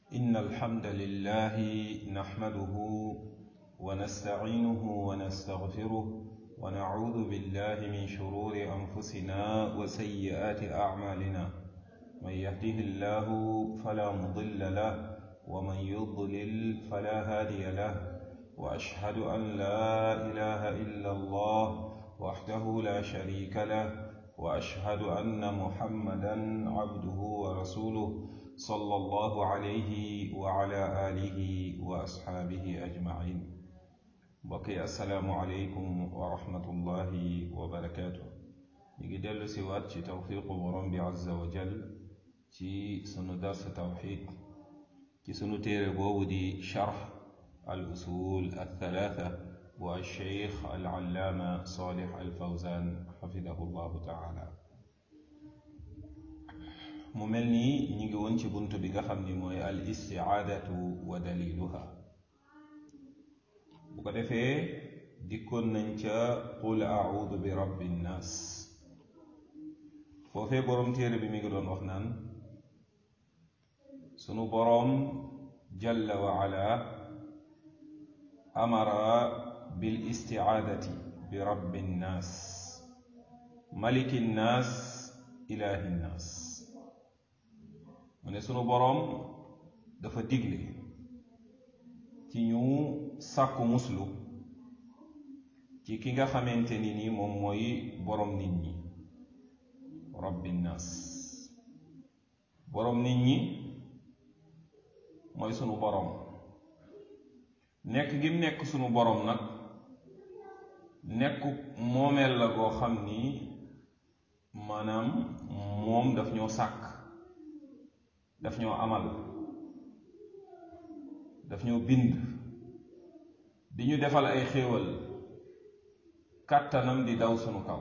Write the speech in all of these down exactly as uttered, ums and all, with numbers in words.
إن الحمد لله نحمده ونستعينه ونستغفره ونعوذ بالله من شرور أنفسنا وسيئات أعمالنا من يهده الله فلا مضل له ومن يضلل فلا هادي له وأشهد أن لا إله إلا الله وحده لا شريك له وأشهد أن محمدا عبده ورسوله صلى الله عليه وعلى آله وأصحابه أجمعين. بقي السلام عليكم ورحمة الله وبركاته. يجدل سوات توفيق ورب عز وجل في سنو درس التوحيد في سنو تيربو دي شرح الأصول الثلاثة والشيخ العلامة صالح الفوزان حفظه الله تعالى. مملني نيجي ونشي بنتو بيغا خامني موي الاستعادة ودليلها. بوكو ديفé ديكون نانتا قل اعوذ برب الناس. فوفي بوروم تيري بي ميغي دون واخ نان سونو بوروم جل وعلا أمر بالاستعادة برب الناس ملك الناس إله الناس. من سونو بوروم دا فا ديغلي تي ñu sàkku muslu ci ki nga xamanteni ni moom mooy borom nit ñi rabbi nnaas. borom nit ñi mooy sunu borom. nekk gi mu nekk sunu borom nag nekku moomeel la goo xam ni maanaam moom daf ñoo sàkk daf ñoo amal daf ñoo bind di ñu defal ay xéewal kàttanam di daw sunu kaw.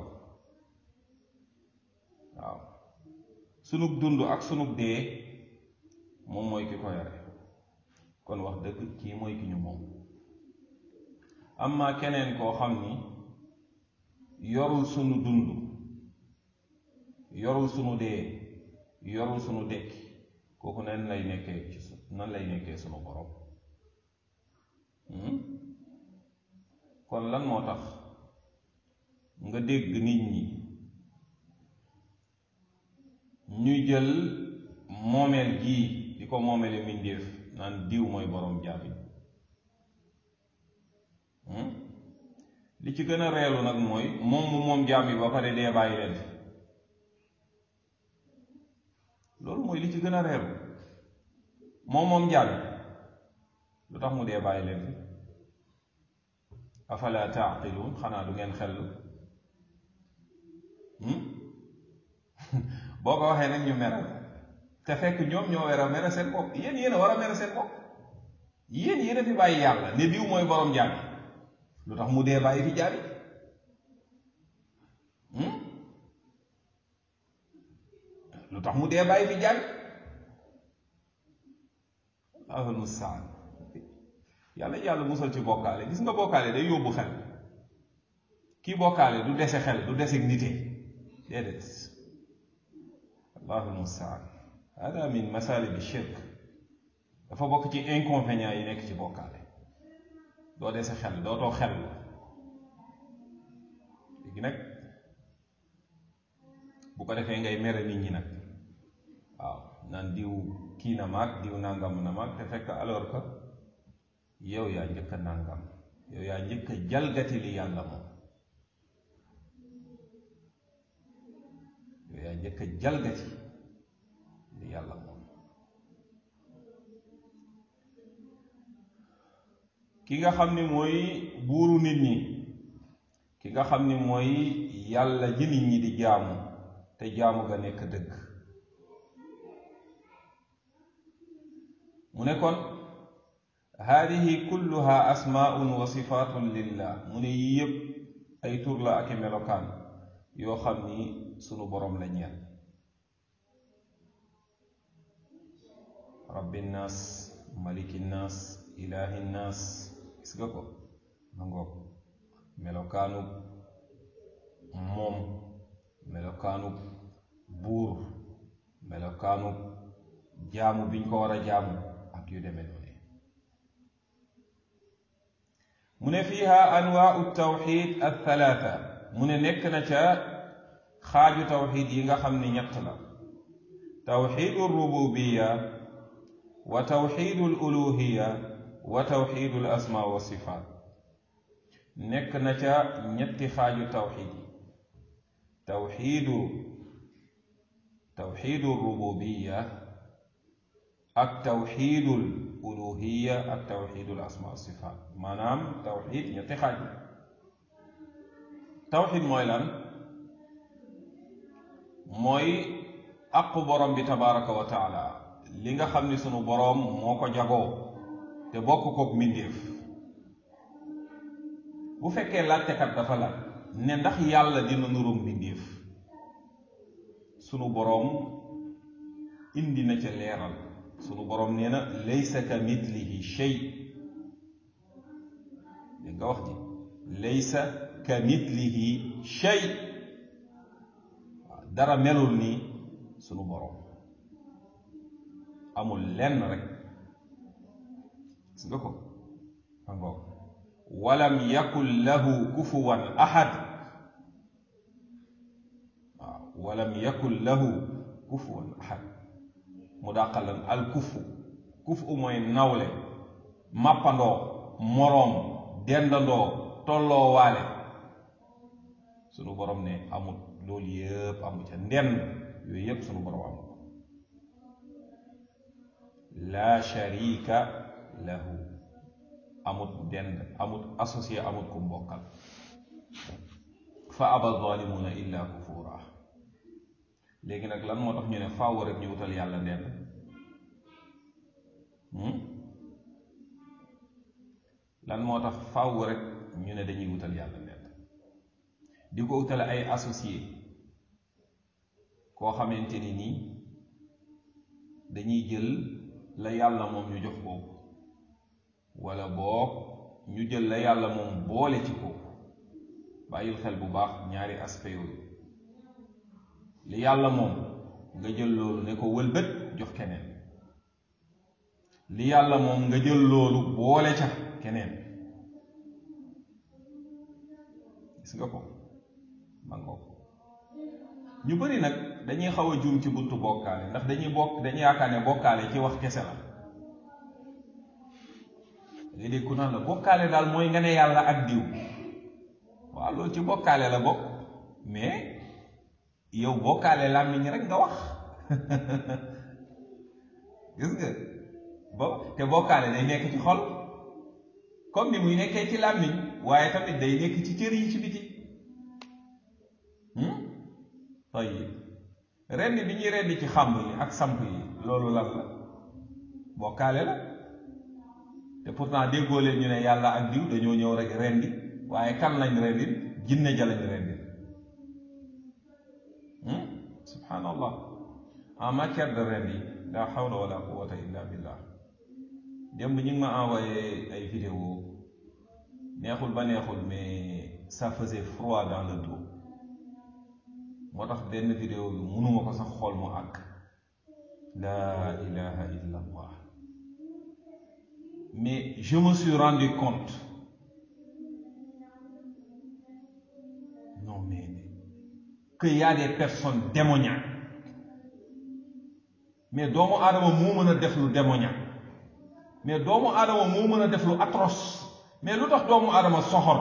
waaw sunug dund ak sunug dee moom mooy ki ko yore. kon wax dëgg kii mooy ki ñu moom. amma keneen koo xam ni yorul sunu dund yorul sunu dee yorul sunu dekki kooku nan lay nekkee ci nan lay nekkee sunu borom. kon lan moo tax nga dégg nit ñi ñuy jël moomeel gii di ko moomeele mbindéef naan diw mooy borom jaabi. li ci gën a reelu nag mooy moom mu moom jaam yi ba pare dee bàyyi leen fi. loolu mooy li ci gën a reelu. moom moom jaam yi lu tax mu dee bàyyi leen fi. afala taaqiluun xanaa du ngeen xel. boo ko waxee nag ñu meral te fekk ñoom ñoo war a mere seen bopp. yéen yéen a war a mere seen bopp. yéen yéen a fi bàyyi yàlla ne diw mooy borom jaam yi lu tax mu dee bàyyi fi jaam yi. lu tax mu dee bàyyi fi jaam yi. allahul mustaan. yàlla yàlla musal ci bokkaale. gis nga bokkaale day yóbbu xel. kii bokkaale du dese xel du dese nite déedéet. allahul mustaan. hada min masalibi shirk. dafa bokk ci inconvénients yi nekk ci bokkaale. doo dee sa xel doo too xel la. léegi nag bu ko defee ngay mere nit ñi nag. waaw naan diw kii na maag diw nangam na maag te fekk alors que yow yaa njëkk a nangam yow yaa njëkk a jalgati li yàlla moom. yow yaa njëkk a jalgati li yàlla moom. ki nga xam ni mooy buuru nit ñi ki nga xam ni mooy yàlla ji nit ñi di jaamu te jaamu ga nekk dëgg. mu ne kon haadihi kulluha asmaa'un wa sifaatun lillah. mu ne yii yépp ay tur la ak i melokaan yoo xam ni sunu boroom la ñeel. rabbi nnaas maliki nnaas ilaahi nnaas. gis nga ko ma ngoog melokaanu moom melokaanu buur melokaanu jaamu biñ ko war a jaamu ak ak yu demee noonu. mu ne fiiha anwaau tawxid althalatha mu ne nekk na ca xaaju tawxid yi nga xam ne ñett la tawxidu rububiya wa tawxidu aluluhiya wa tawxidu alasma wa sifaat nekk na ca ñetti xaaju tawxid yi tawxidu tawxidu rububiya ak tawxiidul uluhiya ak tawxiidul asma wa sifaat maanaam tawxiid ñetti xaaj la tawxiid mooy lan mooy aqu borom bi tabaraka wa taala li nga xam ni sunu boroom moo ko jagoo te bokk kook mbindéef bu fekkee laajtekat dafa la ne ndax yàlla dina nuroog mbindéef sunu boroom indi na ca leeral sunu boroom nee na laysa ka mitlihi shay dégg nga wax ji laysa ka mitlihi shay dara melul ni sunu boroom amul lenn rek gis nga ko angoo walam yakun lahu kufuwan ahad waaw walam yakun lahu kufuwan ahad mu dàqalan al kufu kufu mooy nawle màppandoo moroom dendandoo tolloo waale sunu borom ne amul loolu yëpp amu ca ndend yooyu yëpp sunu borom amul la sharika lahu amut dend amut associé amut ku mbokkal fa aba zalimuna illa kufura léegi nag lan moo tax ñu ne faaw rek ñu wutal yàlla ndend lan moo tax faaw rek ñu ne dañuy wutal yàlla ndend di ko wutale ay associé koo xamante ni nii dañuy jël la yàlla moom ñu jox kooku wala boog ñu jël la yàlla moom boole ci kooku bàyyil xel bu baax ñaari aspect yooyu li yàlla moom nga jël loolu ne ko wëlbët jox keneen li yàlla moom nga jël loolu boole ca keneen gis nga ko man ko ñu bari nag dañuy xaw a juum ci buntu bokkaale ndax dañuy bokk dañuy yaakaar ne bokkaale ci wax kese la nga dégg ku naan la bokkaale daal mooy nga ne yàlla ak diw waaw loolu ci bokkaale la bokk mais yow bokkaale làmmiñ rek nga wax gis nga bo te bokkaale day nekk ci xol comme ni muy nekkee ci làmmiñ waaye tamit day nekk ci cër yi ci biti tayib rendi bi ñuy rendi ci xàmb yi ak samp yi loolu lan la bokkaale la te pourtant déggoo leen ñu ne yàlla ak diw dañoo ñëw rek rendi waaye kan lañ rendi jinne ja lañ rendi subhanallah en matière de rendi la hawla wala quwwata illa billah démb ñu ngi ma envoyé ay vidéo neexul ba neexul mais ça faisait froid dans le dos moo tax benn vidéo bi mënuma ko sax xool mu àgg la ilaha illa allah mais je me suis rendu compte non mais qu'il y a des personnes démoniaques mais doomu aadama moo mën a def lu démoniaque mais doomu aadama moo mën a def lu atroce mais lu tax doomu aadama soxor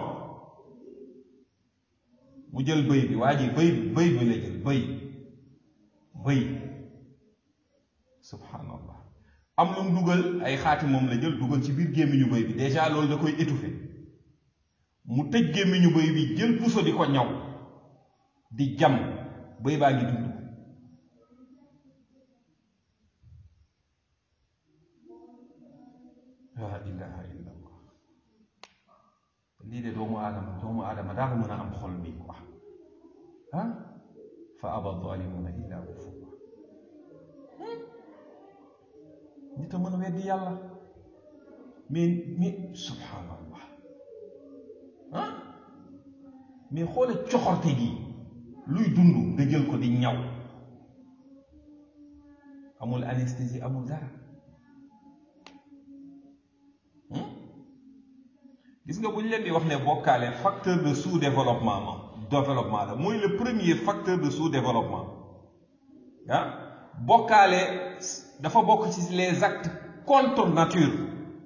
mu jël bëy bi waa ji bëy bëy bi la jël bëy bëy subhanallah am lu mu dugal ay xaati moom la jël dugal ci biir gémmiñu bëy bi déjà loolu da koy étouffer mu tëj gémmiñu bëy bi jël puso di ko ñaw di jam bëy baa ngi dund la ilaha illa allah lii de doomu aadama doomu aadama daa ko mën a am xol mi quoi ah fa aba zalimuna illa kufura nit a mën a weddi yàlla mais mais subhanallah ah mais xoole coxorte gi luy dund nga jël ko di ñaw amul anesthésie amul dara gis nga bu ñu leen di wax ne bokkaale facteur de sous-développement ma développement la mooy le premier facteur de sous-développement ah bokkaale dafa bokk ci les actes contre nature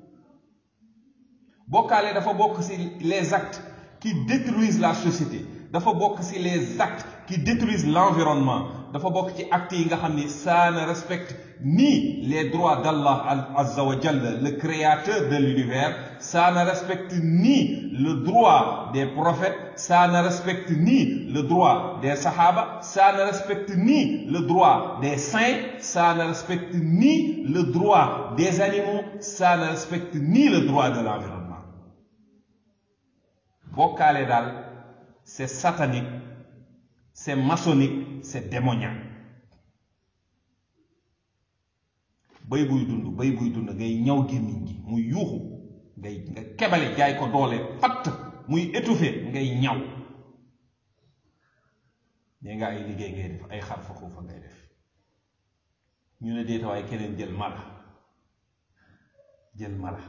bokkaale dafa bokk ci les actes qui détruisent la société dafa bokk ci les actes qui détruisent l'environnement dafa bokk ci actes yi nga xam ni ça ne respecte ni les droits d'Allah azza wa jalla le créateur de l'univers, ça ne respecte ni le droit des prophètes, ça ne respecte ni le droit des sahaba, ça ne respecte ni le droit des saints, ça ne respecte ni le droit des animaux, ça ne respecte ni le droit de l'environnement. Bokkaale daal c'est satanique, c'est maçonnique, c'est démoniaque. bay buy dund bay buy dund ngay ñaw gémmiñ gi muy yuuxu ngay nga kebale jaay ko doole fatt muy étouffé ngay ñaw nee nga ay liggéey ngay def ay xar fa xuufa ngay def ñu ne déeta waaye keneen jël mala jël mala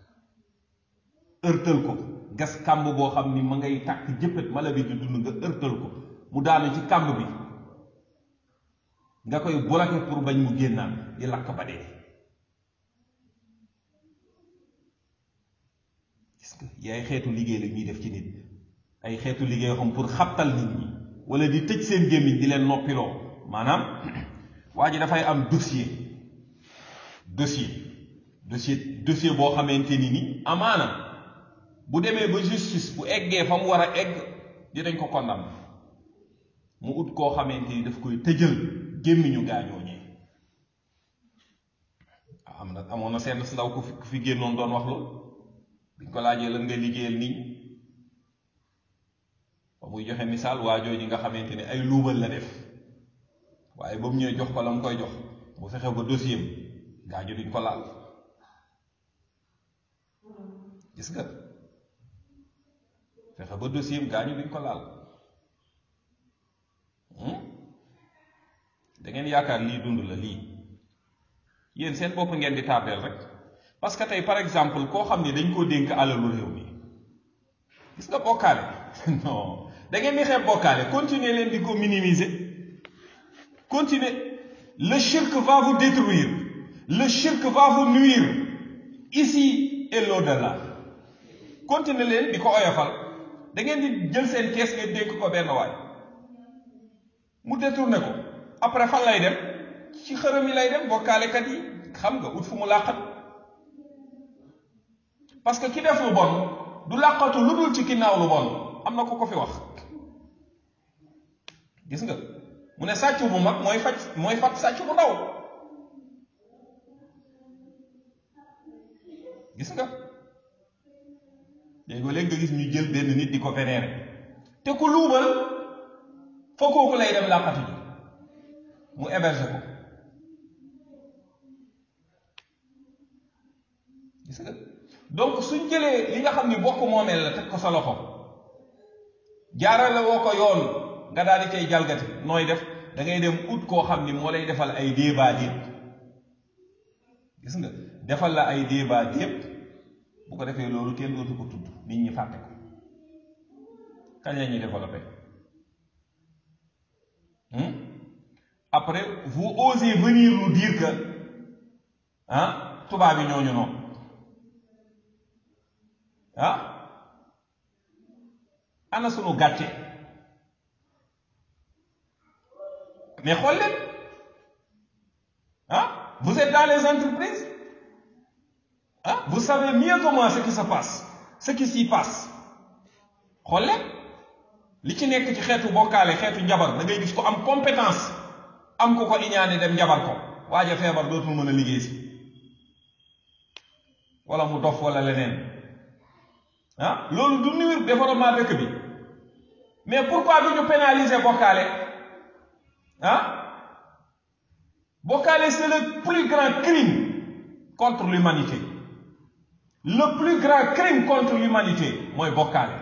ërtal ko gas kàmb boo xam ni ma ngay tàkk jëppët mala bi di dund nga ërtal ko mu daanu ci kàmb bi nga koy bloqué pour bañ mu génnaan di lakk ba dee gis nga yaay xeetu liggéey la ñuy def ci nit ay xeetu liggéey yoo xam pour xabtal nit ñi wala di tëj seen gémmiñ di leen noppiloo maanaam waa ji dafay am dossier dossier dossier dossier boo xamante ni ni amaana bu demee ba justice bu eggee fa mu war a egg dinañ ko condamné mu ut koo xamante ni daf koy tëjal gémmiñu gaañoo ñee am na amoon na seen ndaw ku fi ku fi génnoon doon wax loolu biñ ko laajee lan nga liggéeyal nit ñi ba muy joxe misaal waajoo ji nga xamante ne ay luubal la def waaye ba mu ñëwee jox ko la mu koy jox bu fexe ba dossier am gaañu duñ ko laal gis nga fexe ba dossier am gaañu duñ ko laal da ngeen yaakaar lii dund la lii yéen seen bopp ngeen di tardeel rek parce que tey par exemple koo xam ne dañ koo dénk alalu réew mi gis nga bokkaale non da ngeen di xeeb bokkaale continuer leen di ko minimiser continuer le shirk va vous détruire le shirk va vous nuire ici et l'au-delà continuer leen di ko oyofal da ngeen di jël seen kees ngeen dénk ko benn waay mu détourné ko après fan lay dem ci xërëm yi lay dem bokkaalekat yi xam nga ut fu mu làqat parce que ki def lu bon du làqatu lu dul ci ginnaaw lu bon am na ko ko fi wax gis nga mu ne sàcc bu mag mooy faj mooy fat sàcc bu ndaw gis nga léegi léegi nga gis ñu jël benn nit di ko vénérer te ku luubal fa kooku lay dem làqatu ji mu héberger ko gis nga donc suñ jëlee li nga xam ni bokk moomeel la teg ko sa loxo jaarale woo ko yoon nga daal di cay jalgati nooy def da ngay dem ut koo xam ni moo lay defal ay débat déet gis nga defal la ay débat déet bu ko defee loolu kenn dootu ko tudd nit ñi fàtte ko kañ la ñuy développé après vous osez venir nous dire que ah tubaab yi ñooñu noonu ah ana sunu gàcce mais xool leen ah vous êtes dans les entreprises ah vous savez mieux que moi ce qui se passe ce qui s'y passe xool leen li ci nekk ci xeetu bokkaale xeetu njabar da ngay gis ko am compétence am ko ko iñaane dem njabar ko waaja feebar dootul mën a liggéey si wala mu dof wala leneen ah loolu du nuire développement dëkk bi mais pourquoi du ñu pénaliser bokkaale ah bokkaale c'est le plus grand crime contre l'humanité le plus grand crime contre l'humanité mooy bokkaale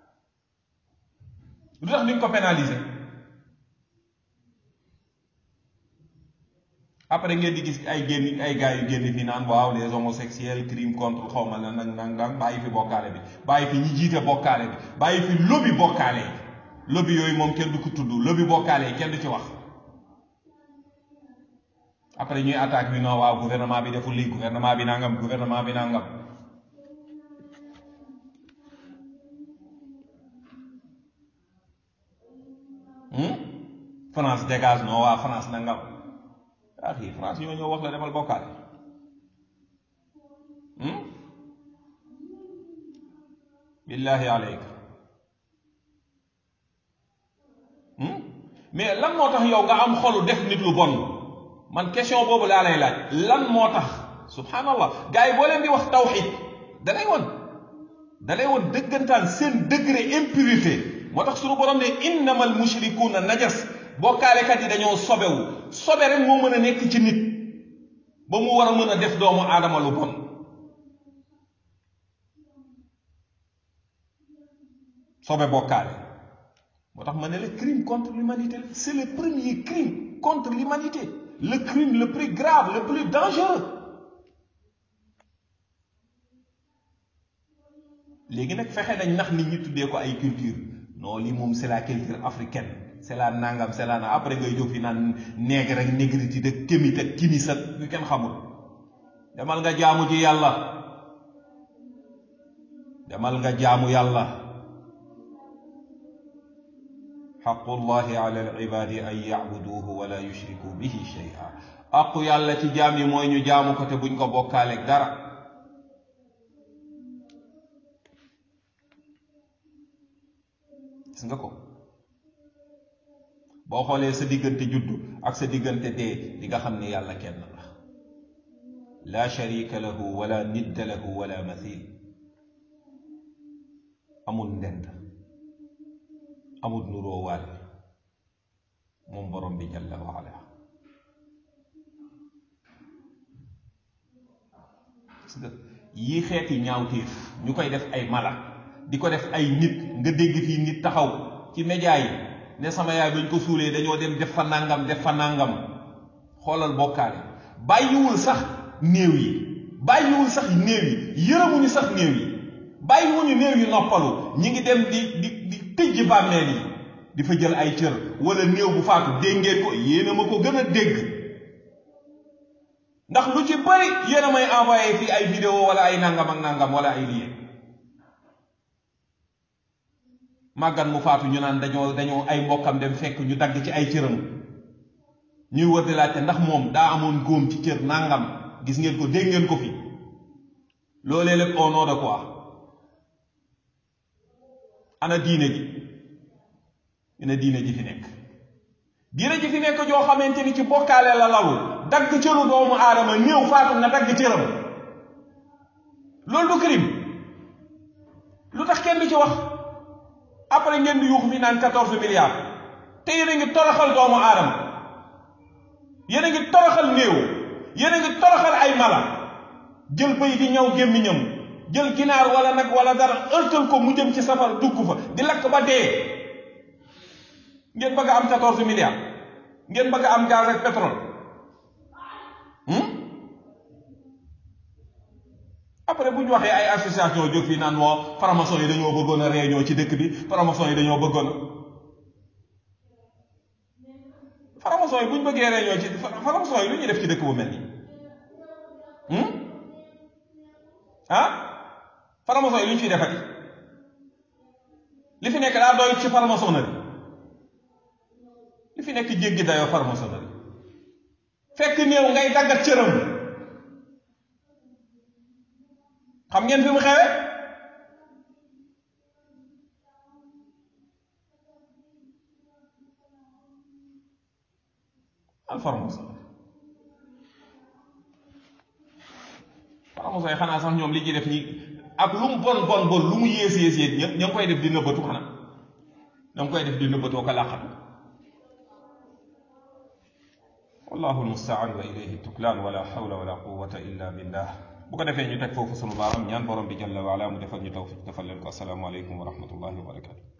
lu tax duñ ko pénaliser après ngeen di gis ay génn ay gars yu génn fi naan waaw les homosexuels crime contre xawma na nag nag nag bàyyi fi bokkaale bi bàyyi fi ñi jiite bokkaale bi bàyyi fi lobby bokkaale yi lobby yooyu moom kenn du ko tudd lobby bokkaale yi kenn du ci wax après ñuy attaque ñu non waaw gouvernement bi deful lii gouvernement bi nangam gouvernement bi nangam France dégage non waa France nangam ah fii France ñoo ñoo wax la demal bokkaale billahi aleyk mais lan moo tax yow nga am xolu def nit lu bon man question boobu laa lay laaj lan moo tax subhanallah gars yi boo leen di wax tawxid da lay won da lay won dëggantaan seen degré impurité moo tax suñu borom ne innamal mushrikuuna najas bokkaalekat yi dañoo sobewu sobe rek moo mën a nekk ci nit ba mu war a mën a def doomu aadama lu bon sobe bokkaale moo tax ma ne le crime contre l'humanité c'est le premier crime contre l'humanité le crime le plus grave le plus dangereux léegi nag fexe nañ nax nit ñi tuddee ko ay culture non lii moom c'est la culture africaine c'est la nangam c'est la na après ngay jóg fi naan nègre ak négritude ak kémit ak kimis ak yu kenn xamul demal nga jaamu ci yàlla demal nga jaamu yàlla xaqullahi ala al-ibaadi an ya'buduuhu wa la yushriku bihi shay'a aqu yàlla ci jaam yi mooy ñu jaamu ko te buñ ko bokkaaleeg dara gis nga ko boo xoolee sa diggante juddu ak sa diggante dee di nga xam ne yàlla kenn la la sharika lahu wala nidda lahu wala mathil amul ndend amul nuroo waale moom borom bi jalla wa ala gis nga yii xeeti ñaawteef ñu koy def ay mala di ko def ay nit nga dégg fii nit taxaw ci média yi ne sama yaay bañ ko suulee dañoo dem def fa nangam def fa nangam xoolal bokkaale bàyyiwul sax néew yi bàyyiwul sax néew yi yërëmuñu sax néew yi bàyyiwuñu néew yi noppalu ñi ngi dem di di di tëj bàmmeel yi di fa jël ay cër wala néew bu faatu dégg ngeen ko yéen a ma ko gën a dégg ndax lu ci bari yéen a may envoyé fii ay vidéo wala ay nangam ak nangam wala ay lien màggan mu faatu ñu naan dañoo dañoo ay mbokkam dem fekk ñu dagg ci ay cëram ñuy wër di laajte ndax moom daa amoon góom ci cër nangam gis ngeen ko dégg ngeen ko fi loolee lépp au nom de quoi ana diine ji ina diine ji fi nekk diine ji fi nekk joo xamante ni ci bokkaale la lalu dagg cëru doomu aadama néew faatu nga dagg cëram loolu du crime lu tax kenn du ci wax après ngeen di yuux fi naan quatorze milliards te yéen a ngi toroxal doomu aadama yéen a ngi toroxal néew yéen a ngi toroxal ay mala jël bëy di ñëw gémmiñam jël ginaar wala nag wala dara ërtal ko mu jëm ci safar dugg fa di lakk ba dee ngeen bëgg a am quatorze milliards ngeen bëgg a am gaz ak pétrole après bu ñu waxee ay association jóg fii naan woo franc-maçon yi dañoo bëggoon a réunion ci dëkk bi franc-maçon yi dañoo bëggoon a franc-maçon yi bu ñu bëggee réunion ci franc-maçon yi lu ñuy def ci dëkk bu mel nii ah franc-maçon yi lu ñu fiy defati li fi nekk daa doy ci franc-maçonnerie li fi nekk jéggi dayoo franc-maçonnerie fekk néew ngay daggat cëram xam ngeen fi mu xewe al franc-maçon franc-maçon yi xanaa sax ñoom li ñuy def ñi ak lu mu bon bon bon lu mu yées yées yées ñëpp ña ngi koy def di nëbbatu xanaa ña ngi koy def di nëbbatoo ko làqatu wallahu almustaan wa ilayhi tuklaan wala hawla wala quwwata illa billah bu ko defee ñu teg foofu sunu baaram ñaan borom bi jalla wa ala mu defal ñu tawfiq defal leen ko assalaamu aleykum wa rahmatullahi wa barakatu